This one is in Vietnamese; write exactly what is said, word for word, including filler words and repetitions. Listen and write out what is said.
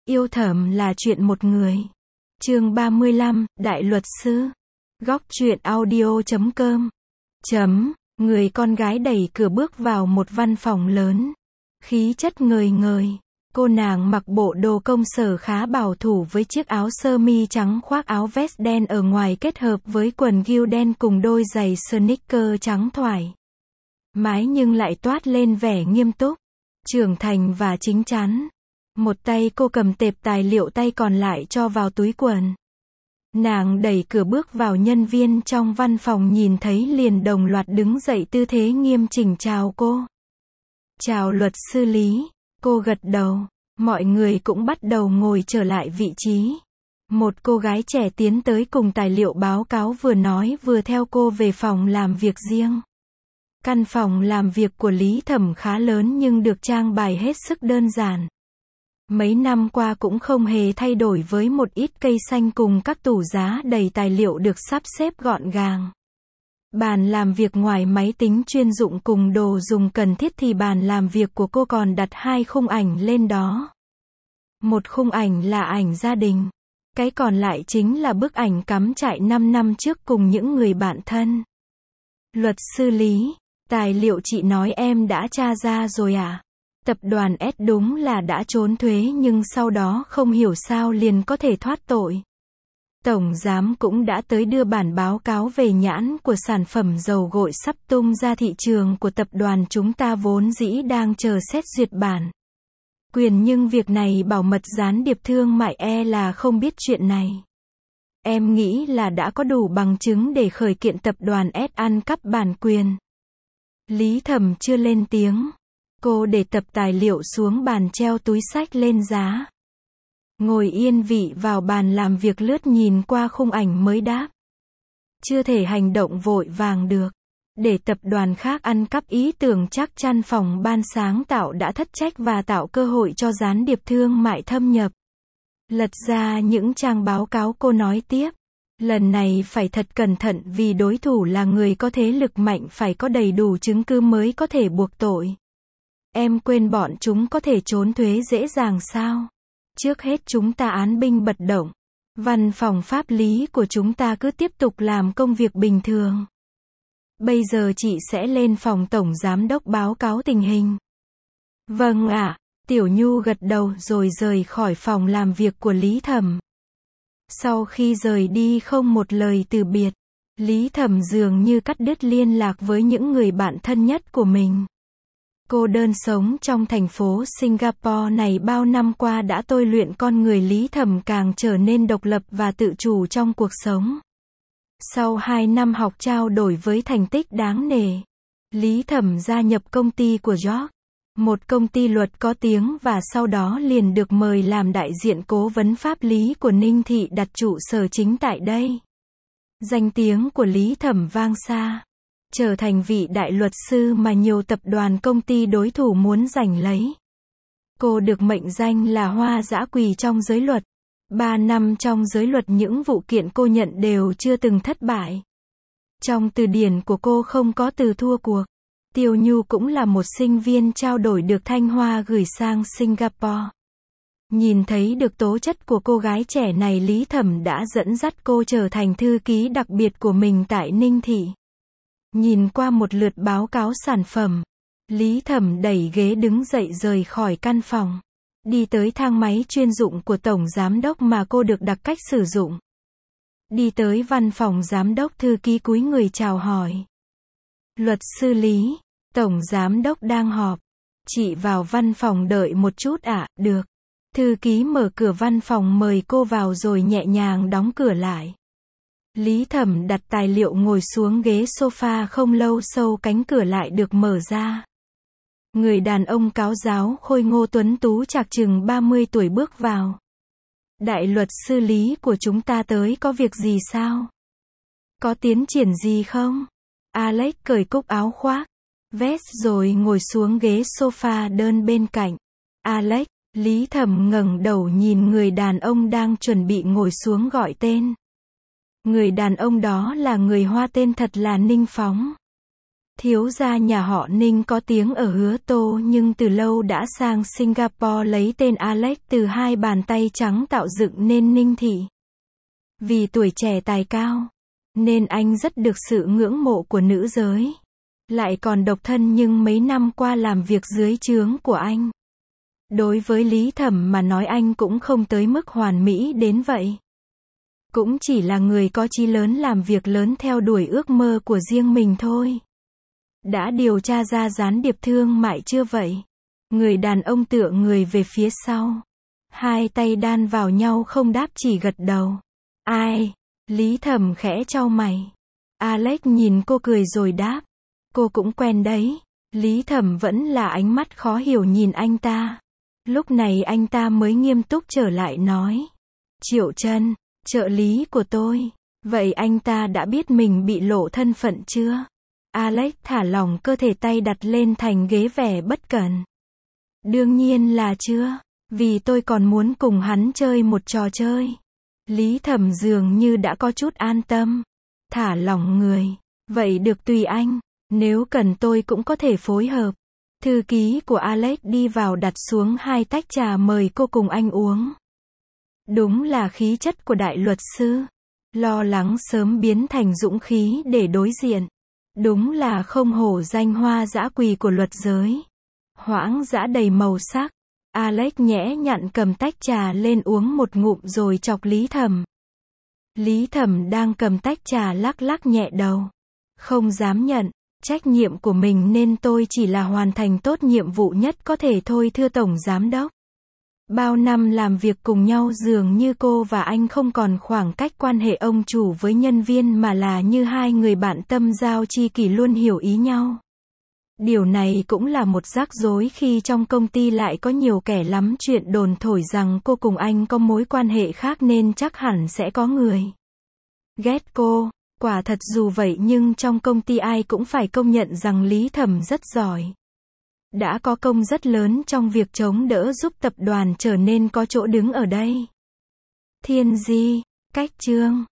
Yêu thầm là chuyện một người. Chương ba mươi lăm, Đại luật sư. Góc truyện audio chấm com. Chấm, người con gái đẩy cửa bước vào một văn phòng lớn. Khí chất ngời ngời. Cô nàng mặc bộ đồ công sở khá bảo thủ với chiếc áo sơ mi trắng khoác áo vest đen ở ngoài kết hợp với quần jean đen cùng đôi giày sneaker trắng thoải mái nhưng lại toát lên vẻ nghiêm túc, trưởng thành và chín chắn. Một tay cô cầm tệp tài liệu, tay còn lại cho vào túi quần. Nàng đẩy cửa bước vào, nhân viên trong văn phòng nhìn thấy liền đồng loạt đứng dậy tư thế nghiêm chỉnh chào cô. Chào luật sư Lý. Cô gật đầu. Mọi người cũng bắt đầu ngồi trở lại vị trí. Một cô gái trẻ tiến tới cùng tài liệu báo cáo, vừa nói vừa theo cô về phòng làm việc riêng. Căn phòng làm việc của Lý Thẩm khá lớn nhưng được trang bày hết sức đơn giản. Mấy năm qua cũng không hề thay đổi, với một ít cây xanh cùng các tủ giá đầy tài liệu được sắp xếp gọn gàng. Bàn làm việc ngoài máy tính chuyên dụng cùng đồ dùng cần thiết thì bàn làm việc của cô còn đặt hai khung ảnh lên đó. Một khung ảnh là ảnh gia đình. Cái còn lại chính là bức ảnh cắm trại năm năm trước cùng những người bạn thân. Luật sư Lý, tài liệu chị nói em đã tra ra rồi à? Tập đoàn S đúng là đã trốn thuế nhưng sau đó không hiểu sao liền có thể thoát tội. Tổng giám cũng đã tới đưa bản báo cáo về nhãn của sản phẩm dầu gội sắp tung ra thị trường của tập đoàn chúng ta, vốn dĩ đang chờ xét duyệt bản quyền nhưng việc này bảo mật, gián điệp thương mại e là không biết chuyện này. Em nghĩ là đã có đủ bằng chứng để khởi kiện tập đoàn S ăn cắp bản quyền. Lý Thẩm chưa lên tiếng. Cô để tập tài liệu xuống bàn, treo túi xách lên giá. Ngồi yên vị vào bàn làm việc, lướt nhìn qua khung ảnh mới đáp. Chưa thể hành động vội vàng được. Để tập đoàn khác ăn cắp ý tưởng chắc chắn phòng ban sáng tạo đã thất trách và tạo cơ hội cho gián điệp thương mại thâm nhập. Lật ra những trang báo cáo, cô nói tiếp. Lần này phải thật cẩn thận vì đối thủ là người có thế lực mạnh, phải có đầy đủ chứng cứ mới có thể buộc tội. Em quên bọn chúng có thể trốn thuế dễ dàng sao? Trước hết chúng ta án binh bật động. Văn phòng pháp lý của chúng ta cứ tiếp tục làm công việc bình thường. Bây giờ chị sẽ lên phòng tổng giám đốc báo cáo tình hình. Vâng ạ. Tiểu Nhu gật đầu rồi rời khỏi phòng làm việc của Lý Thẩm. Sau khi rời đi không một lời từ biệt, Lý Thẩm dường như cắt đứt liên lạc với những người bạn thân nhất của mình. Cô đơn sống trong thành phố Singapore này bao năm qua đã tôi luyện con người Lý Thẩm càng trở nên độc lập và tự chủ trong cuộc sống. Sau hai năm học trao đổi với thành tích đáng nể, Lý Thẩm gia nhập công ty của George, một công ty luật có tiếng, và sau đó liền được mời làm đại diện cố vấn pháp lý của Ninh Thị, đặt trụ sở chính tại đây. Danh tiếng của Lý Thẩm vang xa, trở thành vị đại luật sư mà nhiều tập đoàn công ty đối thủ muốn giành lấy. Cô được mệnh danh là hoa dã quỳ trong giới luật. Ba năm trong giới luật, những vụ kiện cô nhận đều chưa từng thất bại. Trong từ điển của cô không có từ thua cuộc. Tiêu Nhu cũng là một sinh viên trao đổi được Thanh Hoa gửi sang Singapore. Nhìn thấy được tố chất của cô gái trẻ này, Lý Thẩm đã dẫn dắt cô trở thành thư ký đặc biệt của mình tại Ninh Thị. Nhìn qua một lượt báo cáo sản phẩm, Lý Thẩm đẩy ghế đứng dậy rời khỏi căn phòng. Đi tới thang máy chuyên dụng của tổng giám đốc mà cô được đặt cách sử dụng. Đi tới văn phòng giám đốc, thư ký cúi người chào hỏi. Luật sư Lý, tổng giám đốc đang họp. Chị vào văn phòng đợi một chút ạ? À? Được. Thư ký mở cửa văn phòng mời cô vào rồi nhẹ nhàng đóng cửa lại. Lý Thẩm đặt tài liệu ngồi xuống ghế sofa, không lâu sau cánh cửa lại được mở ra. Người đàn ông cáo giáo khôi ngô tuấn tú chạc chừng ba mươi tuổi bước vào. Đại luật sư Lý của chúng ta tới có việc gì sao? Có tiến triển gì không? Alex cởi cúc áo khoác, vest rồi ngồi xuống ghế sofa đơn bên cạnh. Alex, Lý Thẩm ngẩng đầu nhìn người đàn ông đang chuẩn bị ngồi xuống gọi tên. Người đàn ông đó là người Hoa, tên thật là Ninh Phóng. Thiếu gia nhà họ Ninh có tiếng ở Hứa Tô nhưng từ lâu đã sang Singapore lấy tên Alex từ hai bàn tay trắng tạo dựng nên Ninh thị. Vì tuổi trẻ tài cao, nên anh rất được sự ngưỡng mộ của nữ giới. Lại còn độc thân nhưng mấy năm qua làm việc dưới trướng của anh. Đối với Lý Thẩm mà nói anh cũng không tới mức hoàn mỹ đến vậy. Cũng chỉ là người có chí lớn làm việc lớn theo đuổi ước mơ của riêng mình thôi. Đã điều tra ra gián điệp thương mại chưa vậy? Người đàn ông tựa người về phía sau. Hai tay đan vào nhau không đáp chỉ gật đầu. Ai? Lý Thẩm khẽ chau mày. Alex nhìn cô cười rồi đáp. Cô cũng quen đấy. Lý Thẩm vẫn là ánh mắt khó hiểu nhìn anh ta. Lúc này anh ta mới nghiêm túc trở lại nói. Triệu Trân, trợ lý của tôi. Vậy anh ta đã biết mình bị lộ thân phận chưa? Alex thả lỏng cơ thể, tay đặt lên thành ghế vẻ bất cẩn. Đương nhiên là chưa. Vì tôi còn muốn cùng hắn chơi một trò chơi. Lý Thẩm dường như đã có chút an tâm. Thả lỏng người. Vậy được tùy anh. Nếu cần tôi cũng có thể phối hợp. Thư ký của Alex đi vào đặt xuống hai tách trà mời cô cùng anh uống. Đúng là khí chất của đại luật sư. Lo lắng sớm biến thành dũng khí để đối diện. Đúng là không hổ danh hoa dã quỳ của luật giới. Hoãng dã đầy màu sắc. Alex nhẽ nhặn cầm tách trà lên uống một ngụm rồi chọc Lý Thẩm. Lý Thẩm đang cầm tách trà lắc lắc nhẹ đầu. Không dám nhận trách nhiệm của mình nên tôi chỉ là hoàn thành tốt nhiệm vụ nhất có thể thôi thưa Tổng Giám Đốc. Bao năm làm việc cùng nhau dường như cô và anh không còn khoảng cách quan hệ ông chủ với nhân viên mà là như hai người bạn tâm giao tri kỷ luôn hiểu ý nhau. Điều này cũng là một rắc rối khi trong công ty lại có nhiều kẻ lắm chuyện đồn thổi rằng cô cùng anh có mối quan hệ khác nên chắc hẳn sẽ có người ghét cô. Quả thật dù vậy nhưng trong công ty ai cũng phải công nhận rằng Lý Thẩm rất giỏi. Đã có công rất lớn trong việc chống đỡ giúp tập đoàn trở nên có chỗ đứng ở đây. Thiên Di, Cách Chương